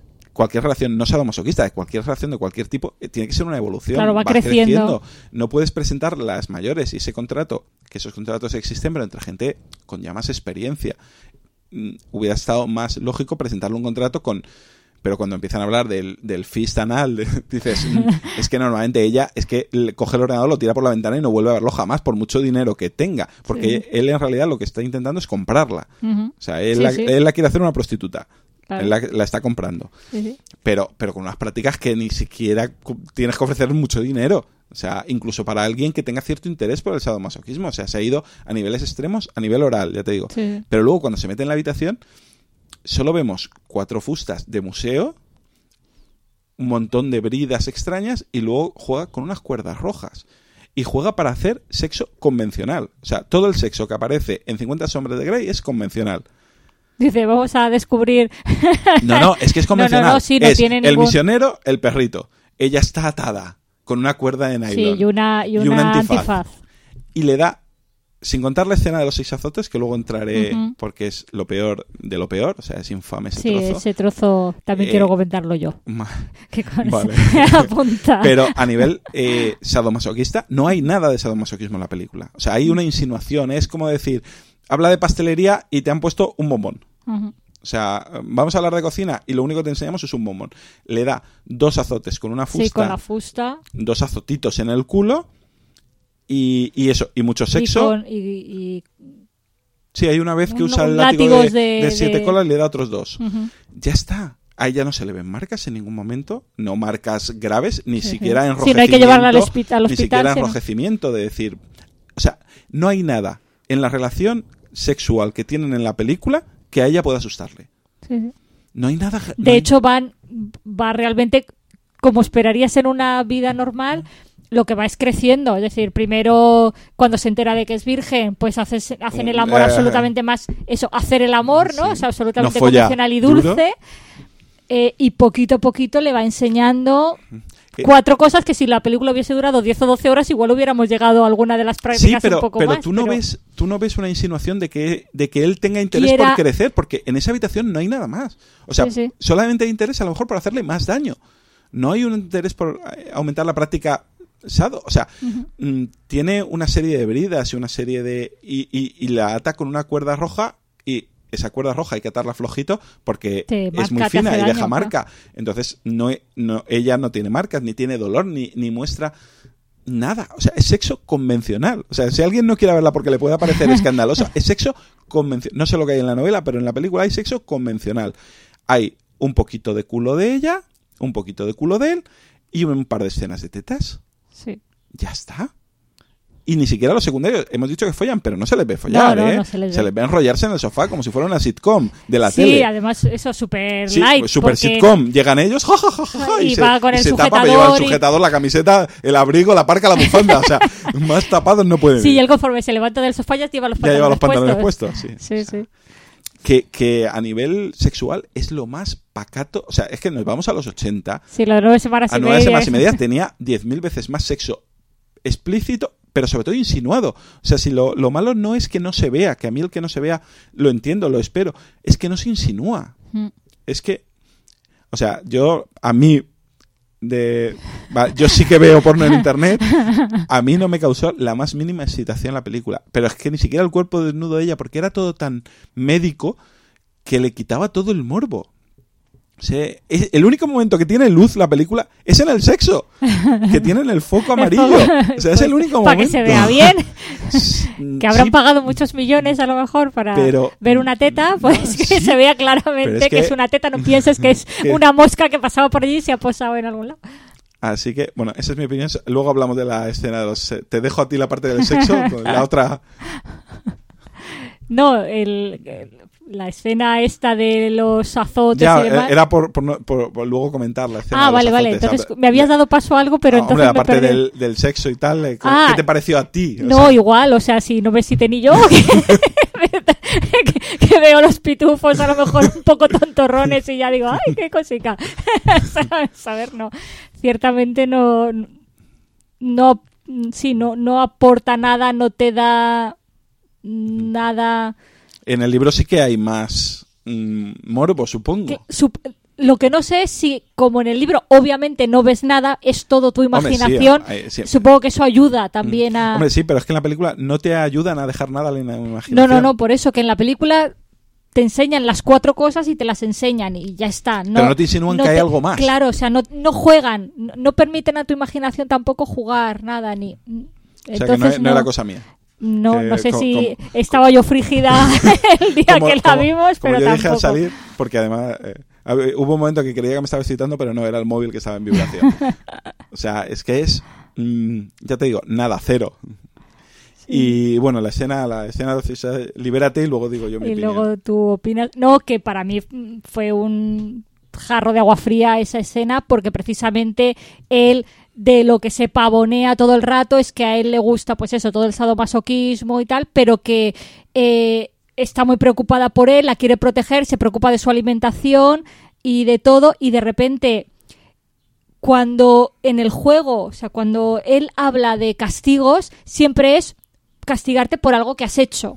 no sadomasoquista, de cualquier relación de cualquier tipo, tiene que ser una evolución. Claro, va creciendo. No puedes presentar las mayores y ese contrato, que esos contratos existen, pero entre gente con ya más experiencia. Hubiera estado más lógico presentarle un contrato con... Pero cuando empiezan a hablar del fist anal, dices, es que normalmente ella es que coge el ordenador, lo tira por la ventana y no vuelve a verlo jamás, por mucho dinero que tenga. Porque él en realidad lo que está intentando es comprarla. O sea, él la quiere hacer una prostituta. Claro. Él la está comprando. Pero con unas prácticas que ni siquiera tienes que ofrecer mucho dinero. O sea, incluso para alguien que tenga cierto interés por el sadomasoquismo. O sea, se ha ido a niveles extremos, a nivel oral, ya te digo. Sí. Pero luego cuando se mete en la habitación... Solo vemos 4 fustas de museo, un montón de bridas extrañas y luego juega con unas cuerdas rojas. Y juega para hacer sexo convencional. O sea, todo el sexo que aparece en 50 sombras de Grey es convencional. Dice, vamos a descubrir... No, es que es convencional. Sí, no es tiene el misionero, el perrito. Ella está atada con una cuerda de nylon. Sí, y una antifaz. Y le da sin contar la escena de los 6 azotes, que luego entraré porque es lo peor de lo peor, o sea, es infame ese trozo. Sí, ese trozo también quiero comentarlo yo. Que con vale. eso apunta. Pero a nivel sadomasoquista, no hay nada de sadomasoquismo en la película. O sea, hay una insinuación, es como decir, habla de pastelería y te han puesto un bombón. O sea, vamos a hablar de cocina y lo único que te enseñamos es un bombón. Le da 2 azotes con una fusta. Sí, con la fusta. 2 azotitos en el culo. Y eso, y mucho sexo. Sí, hay una vez que usa el látigo de 7 colas y le da otros 2. Ya está. A ella no se le ven marcas en ningún momento, no marcas graves, ni siquiera enrojecimiento. Sí, no hay que llevarla al hospital. Ni siquiera enrojecimiento de decir... O sea, no hay nada en la relación sexual que tienen en la película que a ella pueda asustarle. Sí. No hay nada... De hecho, va realmente, como esperarías en una vida normal... Lo que va es creciendo, es decir, primero cuando se entera de que es virgen, pues hacen el amor absolutamente más, eso, hacer el amor, ¿no? Sí. O sea, absolutamente convencional y dulce, y poquito a poquito le va enseñando 4 cosas que si la película hubiese durado 10 o 12 horas igual hubiéramos llegado a alguna de las prácticas un poco más. Tú no ves una insinuación de que él tenga interés por crecer, porque en esa habitación no hay nada más. O sea, solamente hay interés a lo mejor por hacerle más daño. No hay un interés por aumentar la práctica sado, o sea, tiene una serie de bridas y una serie de... Y la ata con una cuerda roja y esa cuerda roja hay que atarla flojito porque es muy fina y deja marca. Entonces, ella no tiene marcas, ni tiene dolor, ni muestra nada. O sea, es sexo convencional. O sea, si alguien no quiere verla porque le pueda parecer escandalosa, es sexo convencional. No sé lo que hay en la novela, pero en la película hay sexo convencional. Hay un poquito de culo de ella, un poquito de culo de él y un par de escenas de tetas. Sí. Ya está. Y ni siquiera los secundarios. Hemos dicho que follan, pero no se les ve follar, no se les ve enrollarse en el sofá como si fuera una sitcom de la tele. Sí, además eso súper light. Super sitcom. Llegan ellos, jajajaja, y va con el se sujetador. Tapa, lleva el sujetador, la camiseta, el abrigo, la parca, la bufanda. O sea, más tapados no pueden ir. Sí, y él conforme se levanta del sofá ya lleva los pantalones puestos. Sí. Que a nivel sexual es lo más pacato. O sea, es que nos vamos a los 80. Sí, las 9 semanas y media. A 9 semanas y media tenía 10.000 veces más sexo explícito, pero sobre todo insinuado. O sea, si lo malo no es que no se vea, que a mí el que no se vea lo entiendo, lo espero, es que no se insinúa. Es que, o sea, yo sí que veo porno en internet, a mí no me causó la más mínima excitación la película, pero es que ni siquiera el cuerpo desnudo de ella, porque era todo tan médico que le quitaba todo el morbo. O sea, el único momento que tiene luz la película es en el sexo, que tienen el foco amarillo. O sea, es el único momento. Para que se vea bien. Que habrán pagado muchos millones a lo mejor para ver una teta, pues que se vea claramente que es una teta. No pienses que es una mosca que pasaba por allí y se ha posado en algún lado. Así que, bueno, esa es mi opinión. Luego hablamos de la escena de los... Te dejo a ti la parte del sexo, con la otra... No, la escena esta de los azotes y demás. Era por luego comentar la escena de los azotes. Vale. Entonces me habías dado paso a algo, pero entonces hombre, aparte del sexo y tal, ¿qué te pareció a ti? Igual, o sea, si no ves si ni yo, que veo los pitufos a lo mejor un poco tontorrones y ya digo, ¡ay, qué cosica! Saber, no. Ciertamente no aporta nada, no te da... nada. En el libro sí que hay más morbo, supongo. Lo que no sé es si, como en el libro obviamente no ves nada, es todo tu imaginación. Hombre, sí, supongo que eso ayuda también a... Hombre, sí, pero es que en la película no te ayudan a dejar nada en la imaginación. No, por eso que en la película te enseñan las 4 cosas y te las enseñan y ya está. Pero no te insinúan que hay algo más. Claro, o sea, no juegan, no permiten a tu imaginación tampoco jugar nada. O sea, que no era cosa mía. No sé si estaba yo frígida el día que la vimos, pero yo tampoco. Dije al salir, porque además hubo un momento que creía que me estaba excitando, pero no, era el móvil que estaba en vibración. O sea, es que es, ya te digo, nada, cero. Sí. Y bueno, la escena libérate y luego digo yo mi opinión. Y luego tú opinas. No, que para mí fue un jarro de agua fría esa escena, porque precisamente él... de lo que se pavonea todo el rato es que a él le gusta pues eso, todo el sadomasoquismo y tal, pero que está muy preocupada por él, la quiere proteger, se preocupa de su alimentación y de todo, y de repente cuando en el juego, o sea, cuando él habla de castigos, siempre es castigarte por algo que has hecho.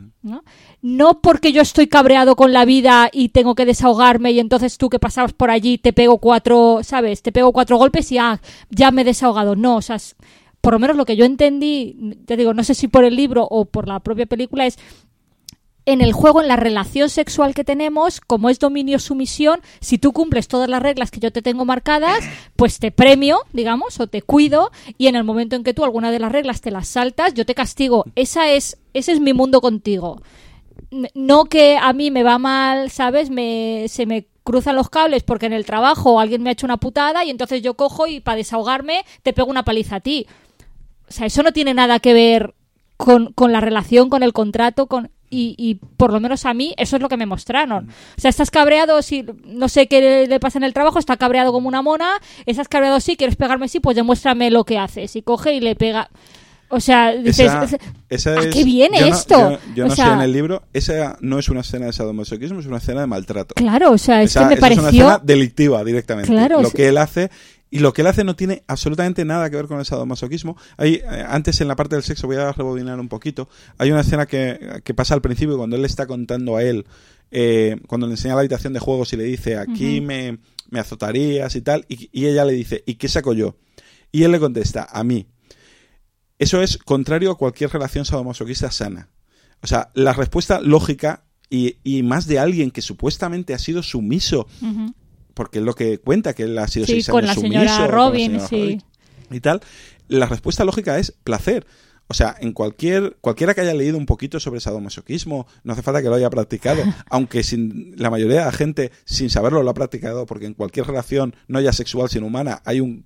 No porque yo estoy cabreado con la vida y tengo que desahogarme y entonces tú que pasabas por allí te pego 4, ¿sabes? Te pego 4 golpes y ya me he desahogado. No, o sea, por lo menos lo que yo entendí, te digo, no sé si por el libro o por la propia película, es en el juego, en la relación sexual que tenemos, como es dominio-sumisión, si tú cumples todas las reglas que yo te tengo marcadas, pues te premio, digamos, o te cuido, y en el momento en que tú alguna de las reglas te las saltas, yo te castigo. Ese es mi mundo contigo. No que a mí me va mal, ¿sabes? Se me cruzan los cables porque en el trabajo alguien me ha hecho una putada y entonces yo cojo y para desahogarme te pego una paliza a ti. O sea, eso no tiene nada que ver con la relación, con el contrato, y por lo menos a mí eso es lo que me mostraron. O sea, estás cabreado, si no sé qué le pasa en el trabajo, está cabreado como una mona, estás cabreado, sí, quieres pegarme, sí, pues demuéstrame lo que haces. Y coge y le pega. O sea, dices, ¿a qué viene esto? Yo no sé, en el libro, esa no es una escena de sadomasoquismo, es una escena de maltrato. Claro, o sea, es que me pareció... Es una escena delictiva directamente. Claro, lo que él hace... Y lo que él hace no tiene absolutamente nada que ver con el sadomasoquismo. Antes, en la parte del sexo, voy a rebobinar un poquito, hay una escena que pasa al principio cuando él le está contando a él, cuando le enseña la habitación de juegos y le dice, aquí me azotarías y tal, y ella le dice, ¿y qué saco yo? Y él le contesta, a mí. Eso es contrario a cualquier relación sadomasoquista sana. O sea, la respuesta lógica y más de alguien que supuestamente ha sido sumiso, porque es lo que cuenta, que él ha sido 6 años con la sumiso, señora Robin, y tal, la respuesta lógica es placer. O sea, en cualquiera que haya leído un poquito sobre sadomasoquismo, no hace falta que lo haya practicado, aunque la mayoría de la gente sin saberlo lo ha practicado, porque en cualquier relación, no ya sexual sino humana,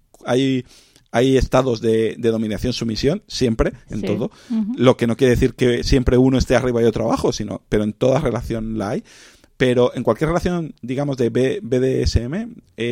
hay estados de dominación-sumisión, siempre, en todo. Lo que no quiere decir que siempre uno esté arriba y otro abajo, pero en toda relación la hay. Pero en cualquier relación, digamos, de BDSM,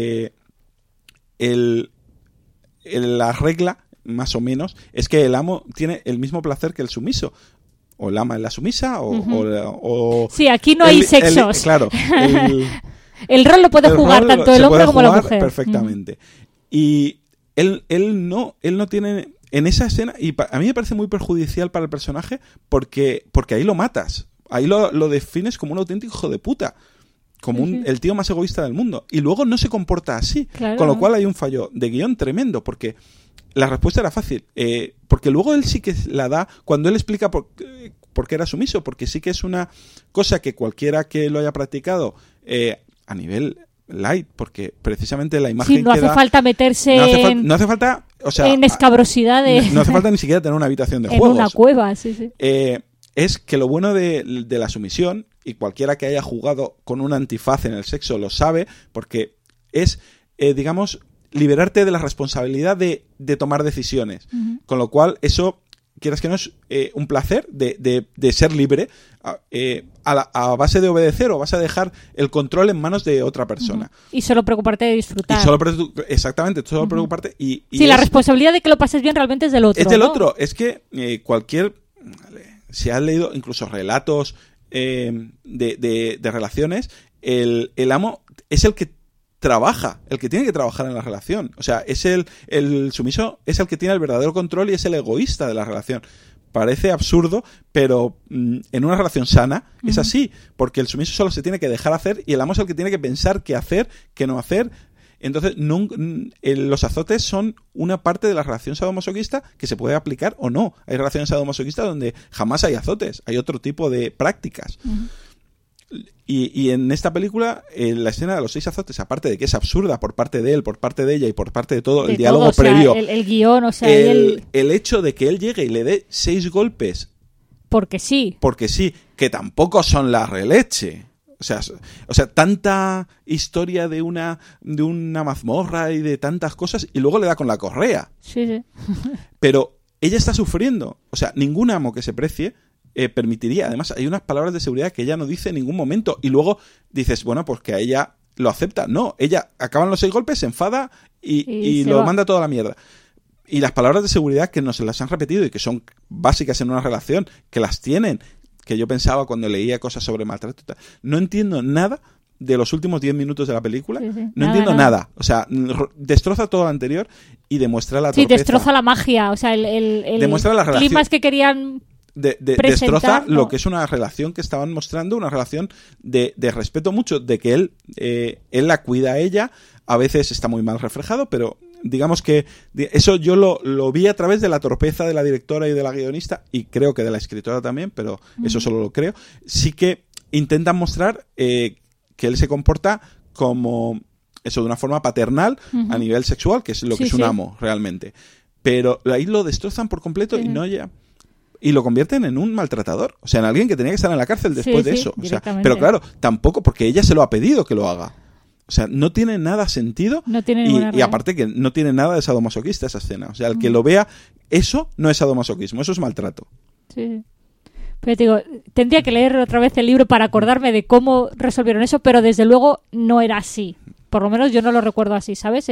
la regla, más o menos, es que el amo tiene el mismo placer que el sumiso. O el ama es la sumisa, o sí, aquí no hay sexos. Claro. El rol lo puede jugar tanto el hombre como la mujer. Perfectamente. Y él no tiene... En esa escena, y a mí me parece muy perjudicial para el personaje, porque ahí lo matas. Ahí lo defines como un auténtico hijo de puta, como el tío más egoísta del mundo, y luego no se comporta así, claro. Con lo cual hay un fallo de guión tremendo, porque la respuesta era fácil, porque luego él sí que la da cuando él explica por qué era sumiso, porque sí que es una cosa que cualquiera que lo haya practicado a nivel light, porque precisamente la imagen no hace falta meterse no hace falta, o sea, en escabrosidad no hace falta ni siquiera tener una habitación de juegos, en una cueva, sí. Es que lo bueno de la sumisión, y cualquiera que haya jugado con un antifaz en el sexo lo sabe, porque es, digamos, liberarte de la responsabilidad de tomar decisiones. Con lo cual, eso, quieras que no, es un placer de ser libre a base de obedecer o a base de dejar el control en manos de otra persona. Y solo preocuparte de disfrutar. Exactamente, solo preocuparte. Sí, la responsabilidad de que lo pases bien realmente es del otro. Es del otro. Es que si has leído incluso relatos de relaciones, el amo es el que trabaja, el que tiene que trabajar en la relación. O sea, es el sumiso es el que tiene el verdadero control y es el egoísta de la relación. Parece absurdo, pero en una relación sana es así, porque el sumiso solo se tiene que dejar hacer y el amo es el que tiene que pensar qué hacer, qué no hacer. Entonces, los azotes son una parte de la relación sadomasoquista que se puede aplicar o no. Hay relaciones sadomasoquistas donde jamás hay azotes, hay otro tipo de prácticas. Y en esta película, la escena de los 6 azotes, aparte de que es absurda por parte de él, por parte de ella y por parte de todo el diálogo previo, el guión, o sea, el hecho de que él llegue y le dé 6 golpes porque sí, que tampoco son la releche. O sea, tanta historia de una mazmorra y de tantas cosas, y luego le da con la correa. Sí. Pero ella está sufriendo. O sea, ningún amo que se precie permitiría. Además, hay unas palabras de seguridad que ella no dice en ningún momento. Y luego dices, bueno, pues que a ella lo acepta. No, ella acaban los 6 golpes, se enfada y lo manda toda la mierda. Y las palabras de seguridad que nos las han repetido y que son básicas en una relación, que las tienen, que yo pensaba cuando leía cosas sobre maltrato y tal. No entiendo nada de los últimos 10 minutos de la película. No entiendo nada. O sea, destroza todo lo anterior y demuestra la torpeza. Sí, destroza la magia. O sea, demuestra la relación. Climas que querían destroza lo que es una relación que estaban mostrando, una relación de respeto mucho, de que él la cuida a ella, a veces está muy mal reflejado, pero digamos que eso yo lo vi a través de la torpeza de la directora y de la guionista, y creo que de la escritora también, pero eso solo lo creo. Sí que intentan mostrar que él se comporta como eso, de una forma paternal a nivel sexual, que es lo que es un amo realmente. Pero ahí lo destrozan por completo y lo convierten en un maltratador. O sea, en alguien que tenía que estar en la cárcel después de eso. O sea, pero claro, tampoco porque ella se lo ha pedido que lo haga. O sea, no tiene nada sentido. No tiene y aparte que no tiene nada de sadomasoquista esa escena. O sea, el que lo vea, eso no es sadomasoquismo, eso es maltrato. Sí. Pero te digo, tendría que leer otra vez el libro para acordarme de cómo resolvieron eso, pero desde luego no era así. Por lo menos yo no lo recuerdo así, ¿sabes?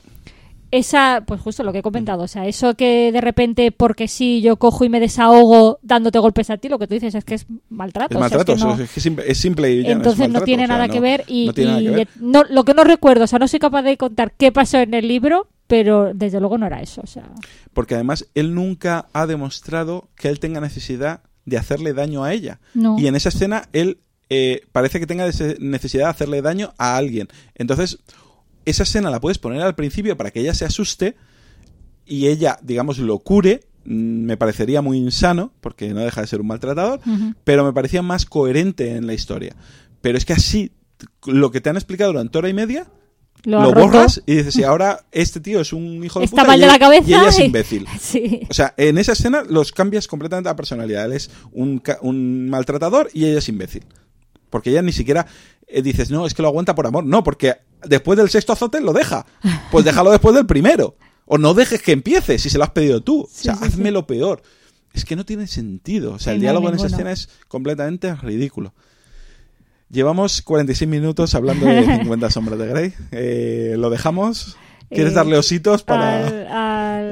Pues justo lo que he comentado, o sea, eso que de repente, porque sí, yo cojo y me desahogo dándote golpes a ti, lo que tú dices es que es maltrato. Es maltrato, o sea, es simple y ya. Entonces no es maltrato, no tiene nada que ver no tiene nada que ver. lo que no recuerdo, o sea, no soy capaz de contar qué pasó en el libro, pero desde luego no era eso, o sea. Porque además él nunca ha demostrado que él tenga necesidad de hacerle daño a ella. No. Y en esa escena él parece que tenga necesidad de hacerle daño a alguien. Entonces, esa escena la puedes poner al principio para que ella se asuste y ella, digamos, lo cure. Me parecería muy insano, porque no deja de ser un maltratador, pero me parecía más coherente en la historia. Pero es que así, lo que te han explicado durante hora y media, lo borras y dices, y ahora este tío es un hijo de está puta mal de la cabeza y ella es imbécil. Sí. O sea, en esa escena los cambias completamente la personalidad. Él es un maltratador y ella es imbécil. Porque ella ni siquiera dices, no, es que lo aguanta por amor. No, porque después del sexto azote lo deja. Pues déjalo después del primero. O no dejes que empiece si se lo has pedido tú. O sea, hazme lo peor. Es que no tiene sentido. O sea, el diálogo en esa escena es completamente ridículo. Llevamos 46 minutos hablando de 50 sombras de Grey. ¿Lo dejamos? ¿Quieres darle ositos para...?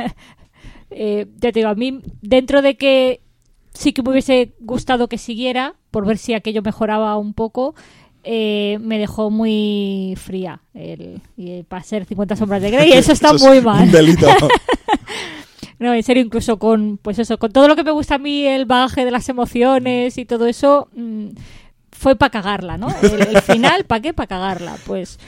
Ya te digo, a mí, dentro de que sí que me hubiese gustado que siguiera, por ver si aquello mejoraba un poco, me dejó muy fría. Y para ser 50 sombras de Grey, eso está muy mal. Un delito. No, en serio, incluso con todo lo que me gusta a mí, el bagaje de las emociones y todo eso, fue para cagarla, ¿no? El final, ¿para qué? Para cagarla. Pues,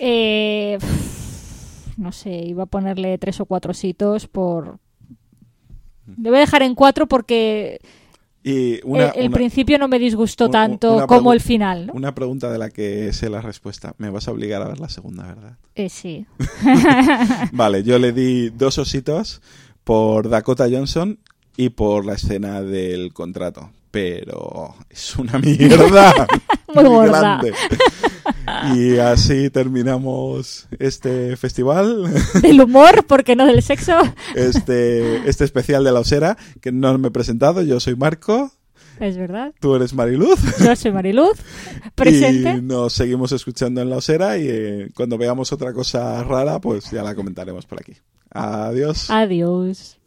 no sé, iba a ponerle 3 o 4 ositos por... Le voy a dejar en 4 porque el principio no me disgustó tanto como el final, ¿no? Una pregunta de la que sé la respuesta. Me vas a obligar a ver la segunda, ¿verdad? Sí. Vale, yo le di 2 ositos por Dakota Johnson y por la escena del contrato. Pero es una mierda muy grande. Y así terminamos este festival. Del humor, porque no del sexo. Este especial de La Osera, que no me he presentado. Yo soy Marco. Es verdad. Tú eres Mariluz. Yo soy Mariluz. Presente. Y nos seguimos escuchando en La Osera y cuando veamos otra cosa rara, pues ya la comentaremos por aquí. Adiós. Adiós.